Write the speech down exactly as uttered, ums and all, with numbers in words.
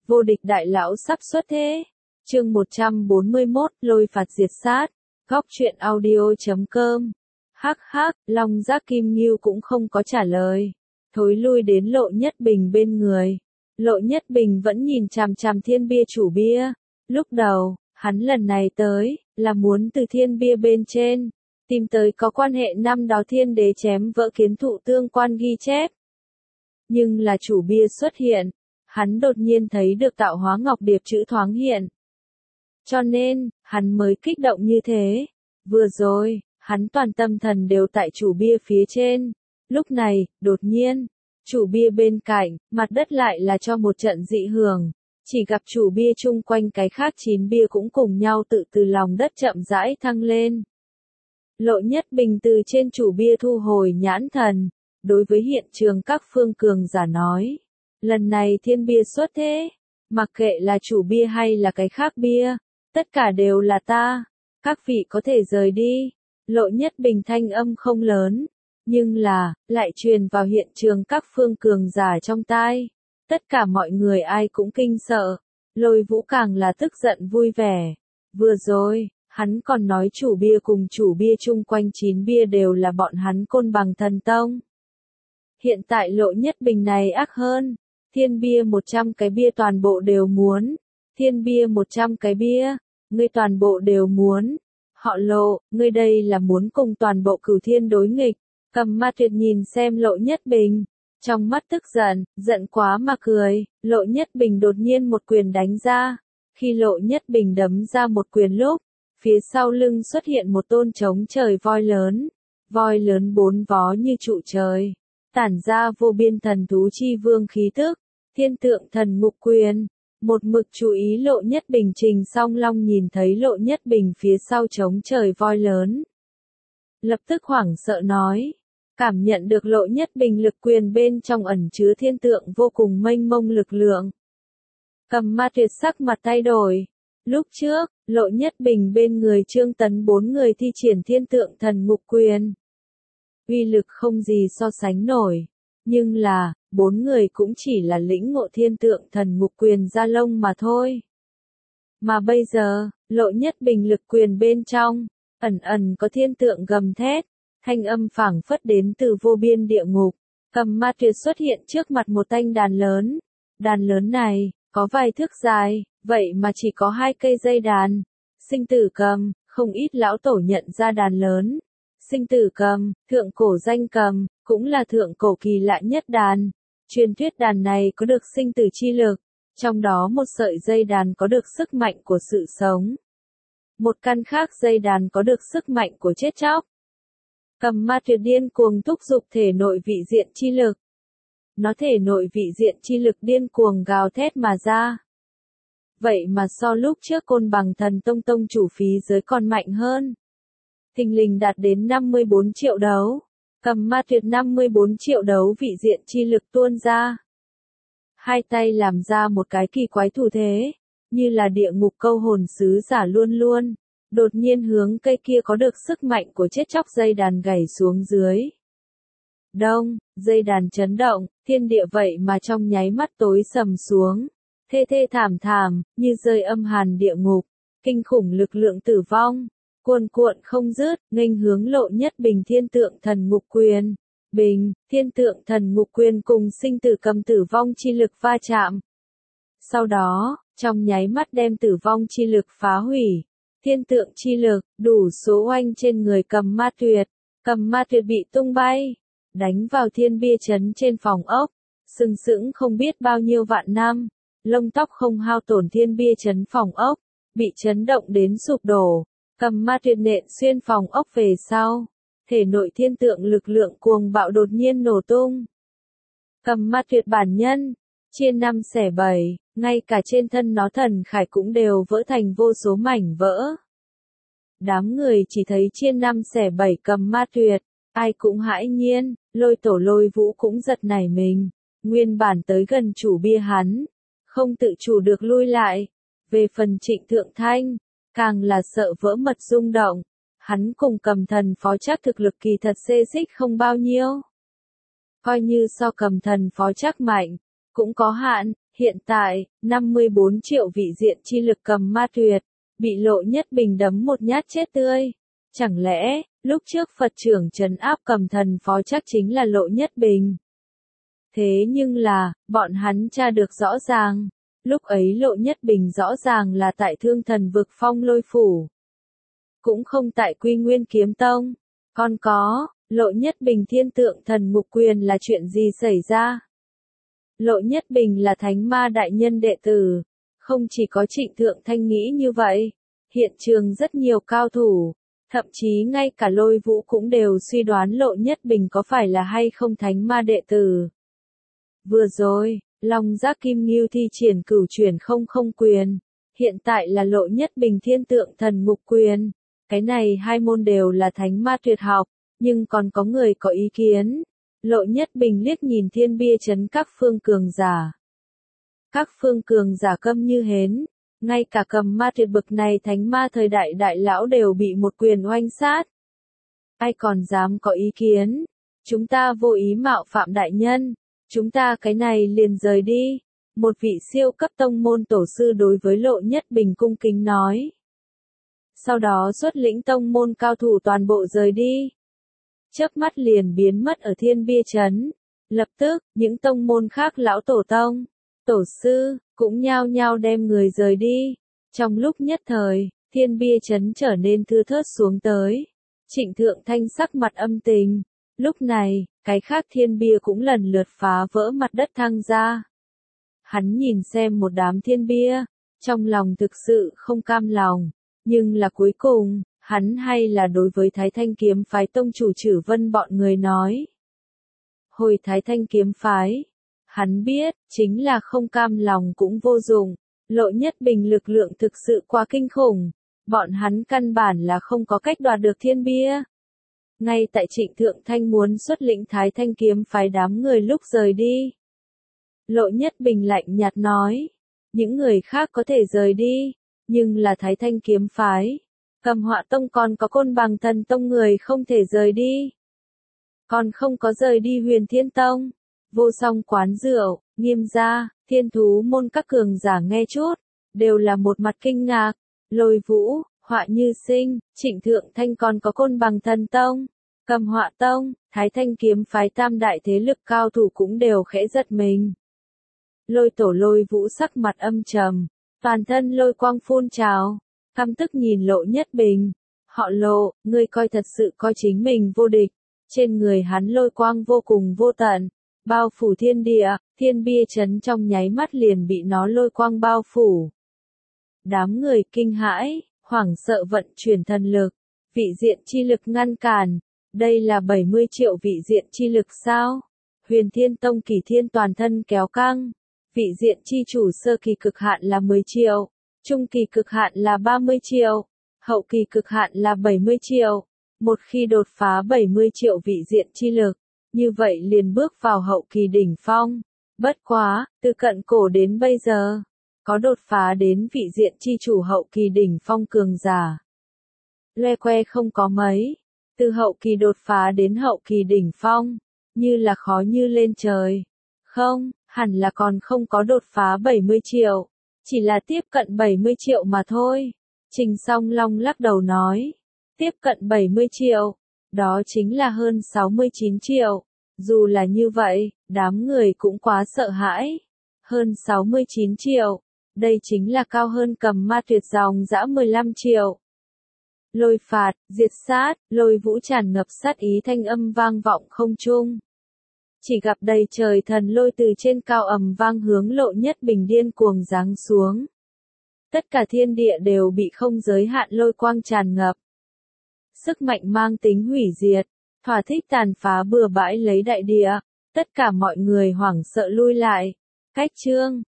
Vô địch đại lão sắp xuất thế. Chương một trăm bốn mươi mốt, lôi phạt diệt sát. Góc truyện audio chấm com. Hắc hắc, Long Giác Kim Ngưu cũng không có trả lời. Thối lui đến Lộ Nhất Bình bên người. Lộ Nhất Bình vẫn nhìn chằm chằm Thiên Bia chủ bia. Lúc đầu, hắn lần này tới, là muốn từ Thiên Bia bên trên, tìm tới có quan hệ năm đó Thiên Đế chém vỡ kiến thụ tương quan ghi chép. Nhưng là chủ bia xuất hiện, hắn đột nhiên thấy được tạo hóa ngọc điệp chữ thoáng hiện. Cho nên, hắn mới kích động như thế. Vừa rồi, hắn toàn tâm thần đều tại chủ bia phía trên. Lúc này, đột nhiên, chủ bia bên cạnh, mặt đất lại là cho một trận dị hưởng. Chỉ gặp chủ bia chung quanh cái khác chín bia cũng cùng nhau tự từ lòng đất chậm rãi thăng lên. Lộ Nhất Bình từ trên chủ bia thu hồi nhãn thần, đối với hiện trường các phương cường giả nói. Lần này Thiên Bia xuất thế, mặc kệ là chủ bia hay là cái khác bia, tất cả đều là ta, các vị có thể rời đi. Lộ Nhất Bình thanh âm không lớn, nhưng là, lại truyền vào hiện trường các phương cường giả trong tai. Tất cả mọi người ai cũng kinh sợ, Lôi Vũ càng là tức giận vui vẻ. Vừa rồi, hắn còn nói chủ bia cùng chủ bia chung quanh chín bia đều là bọn hắn Côn Bằng Thần Tông. Hiện tại Lộ Nhất Bình này ác hơn. Thiên bia một trăm cái bia toàn bộ đều muốn. Thiên bia một trăm cái bia, ngươi toàn bộ đều muốn. Họ Lộ, ngươi đây là muốn cùng toàn bộ Cửu Thiên đối nghịch. Cầm Ma Tuyệt nhìn xem Lộ Nhất Bình, trong mắt tức giận, giận quá mà cười. Lộ Nhất Bình đột nhiên một quyền đánh ra. Khi Lộ Nhất Bình đấm ra một quyền lúc, phía sau lưng xuất hiện một tôn trống trời voi lớn. Voi lớn bốn vó như trụ trời, tản ra vô biên thần thú chi vương khí tức. Thiên Tượng Thần Ngục Quyền. Một mực chú ý Lộ Nhất Bình Trình Song Long nhìn thấy Lộ Nhất Bình phía sau trống trời voi lớn, lập tức hoảng sợ nói. Cảm nhận được Lộ Nhất Bình lực quyền bên trong ẩn chứa thiên tượng vô cùng mênh mông lực lượng. Cầm Ma Tuyệt sắc mặt thay đổi. Lúc trước, Lộ Nhất Bình bên người Trương Tấn bốn người thi triển Thiên Tượng Thần Ngục Quyền. Uy lực không gì so sánh nổi. Nhưng là, bốn người cũng chỉ là lĩnh ngộ Thiên Tượng Thần Ngục Quyền ra lông mà thôi. Mà bây giờ, Lộ Nhất Bình lực quyền bên trong, ẩn ẩn có thiên tượng gầm thét, thanh âm phảng phất đến từ vô biên địa ngục. Cầm Ma Tuyệt xuất hiện trước mặt một thanh đàn lớn. Đàn lớn này, có vài thước dài, vậy mà chỉ có hai cây dây đàn. Sinh tử cầm, không ít lão tổ nhận ra đàn lớn. Sinh tử cầm, thượng cổ danh cầm, cũng là thượng cổ kỳ lạ nhất đàn. Truyền thuyết đàn này có được sinh tử chi lực, trong đó một sợi dây đàn có được sức mạnh của sự sống. Một căn khác dây đàn có được sức mạnh của chết chóc. Cầm Ma Tuyệt điên cuồng thúc giục thể nội vị diện chi lực. Nó thể nội vị diện chi lực điên cuồng gào thét mà ra. Vậy mà so lúc trước Côn Bằng Thần Tông tông chủ phí giới còn mạnh hơn. Thình lình đạt đến năm mươi bốn triệu đấu. Cầm Ma Tuyệt năm mươi bốn triệu đấu vị diện chi lực tuôn ra. Hai tay làm ra một cái kỳ quái thủ thế, như là địa ngục câu hồn sứ giả luôn luôn. Đột nhiên hướng cây kia có được sức mạnh của chết chóc dây đàn gảy xuống dưới. Đông, dây đàn chấn động, thiên địa vậy mà trong nháy mắt tối sầm xuống. Thê thê thảm thảm, như rơi âm hàn địa ngục, kinh khủng lực lượng tử vong. Cuồn cuộn không dứt, nghênh hướng Lộ Nhất Bình Thiên Tượng Thần Ngục Quyền. Bình, Thiên Tượng Thần Ngục Quyền cùng sinh tử cầm tử vong chi lực va chạm. Sau đó, trong nháy mắt đem tử vong chi lực phá hủy. Thiên tượng chi lực, đủ số oanh trên người Cầm Ma Tuyệt. Cầm Ma Tuyệt bị tung bay, đánh vào thiên bia chấn trên phòng ốc. Sừng sững không biết bao nhiêu vạn năm, lông tóc không hao tổn thiên bia chấn phòng ốc, bị chấn động đến sụp đổ. Cầm Ma Tuyệt nện xuyên phòng ốc về sau, thể nội thiên tượng lực lượng cuồng bạo đột nhiên nổ tung. Cầm Ma Tuyệt bản nhân, chia năm xẻ bảy, ngay cả trên thân nó thần khải cũng đều vỡ thành vô số mảnh vỡ. Đám người chỉ thấy chia năm xẻ bảy Cầm Ma Tuyệt, ai cũng hãi nhiên, Lôi Tổ Lôi Vũ cũng giật nảy mình. Nguyên bản tới gần chủ bia hắn, không tự chủ được lui lại. Về phần Trịnh Thượng Thanh, càng là sợ vỡ mật rung động. Hắn cùng Cầm Thần Phó Trác thực lực kỳ thật xê xích không bao nhiêu. Coi như so Cầm Thần Phó Trác mạnh, cũng có hạn, Hiện tại, năm mươi bốn triệu vị diện chi lực cầm ma tuyệt, bị Lộ Nhất Bình đấm một nhát chết tươi. Chẳng lẽ, lúc trước Phật trưởng trấn áp cầm thần phó chắc chính là Lộ Nhất Bình? Thế nhưng là, bọn hắn tra được rõ ràng. Lúc ấy Lộ Nhất Bình rõ ràng là tại Thương Thần vực Phong Lôi phủ. Cũng không tại Quy Nguyên Kiếm Tông. Còn có, Lộ Nhất Bình thiên tượng thần mục quyền là chuyện gì xảy ra? Lộ Nhất Bình là thánh ma đại nhân đệ tử. Không chỉ có Trịnh Thượng Thanh nghĩ như vậy. Hiện trường rất nhiều cao thủ. Thậm chí ngay cả Lôi Vũ cũng đều suy đoán Lộ Nhất Bình có phải là hay không thánh ma đệ tử. Vừa rồi, Long Giác Kim Ngưu thi triển cửu chuyển không không quyền. Hiện tại là Lộ Nhất Bình thiên tượng thần mục quyền. Cái này hai môn đều là thánh ma tuyệt học, nhưng còn có người có ý kiến. Lộ Nhất Bình liếc nhìn thiên bia chấn các phương cường giả. Các phương cường giả câm như hến, ngay cả cầm ma tuyệt bực này thánh ma thời đại đại lão đều bị một quyền oanh sát. Ai còn dám có ý kiến? Chúng ta vô ý mạo phạm đại nhân, chúng ta cái này liền rời đi. Một vị siêu cấp tông môn tổ sư đối với Lộ Nhất Bình cung kính nói. Sau đó xuất lĩnh tông môn cao thủ toàn bộ rời đi. Chớp mắt liền biến mất ở thiên bia trấn. Lập tức, những tông môn khác lão tổ tông, tổ sư, cũng nhao nhao đem người rời đi. Trong lúc nhất thời, thiên bia trấn trở nên thưa thớt xuống tới. Trịnh Thượng Thanh sắc mặt âm tình. Lúc này, cái khác thiên bia cũng lần lượt phá vỡ mặt đất thăng ra. Hắn nhìn xem một đám thiên bia, trong lòng thực sự không cam lòng. Nhưng là cuối cùng, hắn hay là đối với Thái Thanh kiếm phái tông chủ Trử Vân bọn người nói. Hồi Thái Thanh kiếm phái, hắn biết, chính là không cam lòng cũng vô dụng. Lộ Nhất Bình lực lượng thực sự quá kinh khủng. Bọn hắn căn bản là không có cách đoạt được thiên bia. Ngay tại Trịnh Thượng Thanh muốn xuất lĩnh Thái Thanh kiếm phái đám người lúc rời đi. Lộ Nhất Bình lạnh nhạt nói. Những người khác có thể rời đi. Nhưng là Thái Thanh kiếm phái, Cầm Họa tông còn có Côn Bằng Thần tông người không thể rời đi. Còn không có rời đi Huyền Thiên tông, Vô Song quán rượu, Nghiêm gia, Thiên Thú môn các cường giả nghe chút, đều là một mặt kinh ngạc. Lôi Vũ, Họa Như Sinh, Trịnh Thượng Thanh còn có Côn Bằng Thần tông, Cầm Họa tông, Thái Thanh kiếm phái tam đại thế lực cao thủ cũng đều khẽ giật mình. Lôi Tổ Lôi Vũ sắc mặt âm trầm. Toàn thân lôi quang phun trào, căm tức nhìn Lộ Nhất Bình. Họ Lộ, ngươi coi thật sự coi chính mình vô địch. Trên người hắn lôi quang vô cùng vô tận, bao phủ thiên địa, thiên bia trấn trong nháy mắt liền bị nó lôi quang bao phủ. Đám người kinh hãi, hoảng sợ vận chuyển thần lực, vị diện chi lực ngăn cản. Đây là bảy mươi triệu vị diện chi lực sao? Huyền Thiên tông Kỳ Thiên toàn thân kéo căng. Vị diện chi chủ sơ kỳ cực hạn là mười triệu, trung kỳ cực hạn là ba mươi triệu, hậu kỳ cực hạn là bảy mươi triệu. Một khi đột phá bảy mươi triệu vị diện chi lực, như vậy liền bước vào hậu kỳ đỉnh phong. Bất quá, từ cận cổ đến bây giờ, có đột phá đến vị diện chi chủ hậu kỳ đỉnh phong cường giả. Loe que không có mấy, từ hậu kỳ đột phá đến hậu kỳ đỉnh phong, như là khó như lên trời. Không, hẳn là còn không có đột phá bảy mươi triệu, chỉ là tiếp cận bảy mươi triệu mà thôi. Trình Song Long lắc đầu nói, tiếp cận bảy mươi triệu, đó chính là hơn sáu mươi chín triệu. Dù là như vậy, đám người cũng quá sợ hãi. Hơn sáu mươi chín triệu, đây chính là cao hơn cầm ma tuyệt dòng dã mười lăm triệu. Lôi phạt, diệt sát, Lôi Vũ tràn ngập sát ý thanh âm vang vọng không trung. Chỉ gặp đầy trời thần lôi từ trên cao ầm vang hướng Lộ Nhất Bình điên cuồng giáng xuống. Tất cả thiên địa đều bị không giới hạn lôi quang tràn ngập. Sức mạnh mang tính hủy diệt, thỏa thích tàn phá bừa bãi lấy đại địa. Tất cả mọi người hoảng sợ lui lại. Cách chương